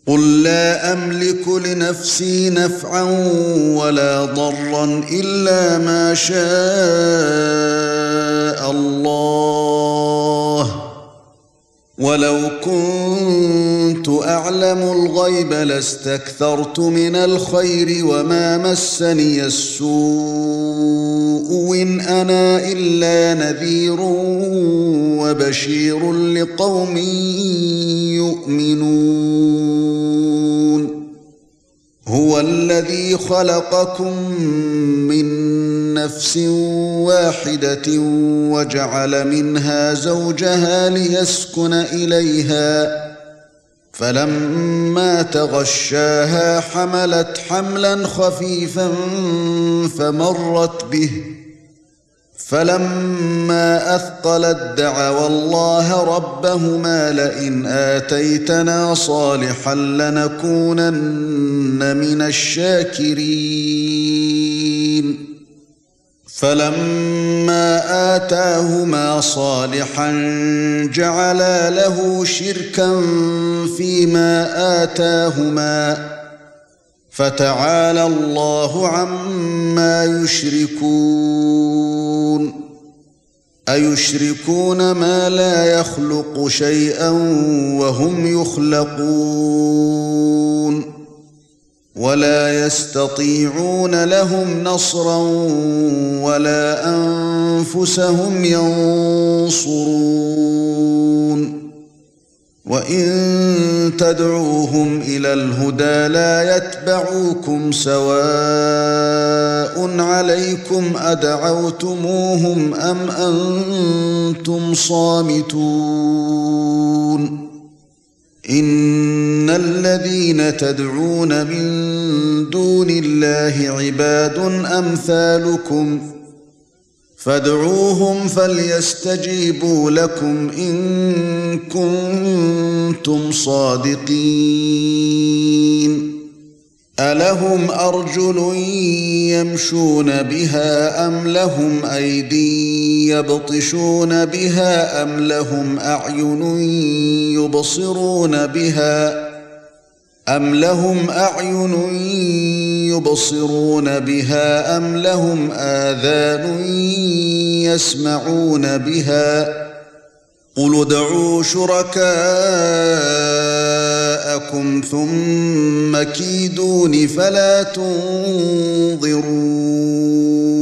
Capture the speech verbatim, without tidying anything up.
قُل لَّا أَمْلِكُ لِنَفْسِي نَفْعًا وَلَا ضَرًّا إِلَّا مَا شَاءَ اللَّهُ وَلَوْ كُنتُ أَعْلَمُ الْغَيْبَ لَاسْتَكْثَرْتُ مِنَ الْخَيْرِ وَمَا مَسَّنِيَ السُّوءُ إِنْ أَنَا إِلَّا نَذِيرٌ وَبَشِيرٌ لِقَوْمٍ يُؤْمِنُونَ هُوَ الَّذِي خَلَقَكُم مِّن نَّفْسٍ وَاحِدَةٍ وَجَعَلَ مِنْهَا زَوْجَهَا لِيَسْكُنَ إِلَيْهَا فَلَمَّا تَغَشَّاهَا حَمَلَتْ حَمْلًا خَفِيفًا فَمَرَّتْ بِهِ فَلَمَّا أَثْقَلَت دَّعَوَا اللَّهَ رَبَّهُمَا لَئِنْ آتَيْتَنَا صَالِحًا لَّنَكُونَنَّ مِنَ الشَّاكِرِينَ فَلَمَّا آتَاهُمَا صَالِحًا جَعَلَا لَهُ شِرْكًا فِيمَا آتَاهُمَا فَتَعَالَى اللَّهُ عَمَّا يُشْرِكُونَ أَيُشْرِكُونَ مَا لَا يَخْلُقُ شَيْئًا وَهُمْ يُخْلَقُونَ وَلَا يَسْتَطِيعُونَ لَهُمْ نَصْرًا وَلَا أَنفُسَهُمْ يَنصُرُونَ وَإِن تَدْعُوهُمْ إِلَى الْهُدَى لَا يَتَّبِعُوكُمْ سَوَاءٌ عَلَيْكُمْ أَدَعَوْتُمُوهُمْ أَمْ أَنْتُمْ صَامِتُونَ إِنَّ الَّذِينَ تَدْعُونَ مِن دُونِ اللَّهِ عِبَادٌ أَمْثَالُكُمْ فادعوهم فليستجيبوا لكم إن كنتم صادقين ألهم أرجل يمشون بها أم لهم أيدي يبطشون بها أم لهم أعين يبصرون بها أَمْ لَهُمْ أَعْيُنٌ يُبْصِرُونَ بِهَا أَمْ لَهُمْ آذَانٌ يَسْمَعُونَ بِهَا قُلِ ادْعُوا شُرَكَاءَكُمْ ثُمَّ كِيدُونِ فَلَا تُنظِرُونِ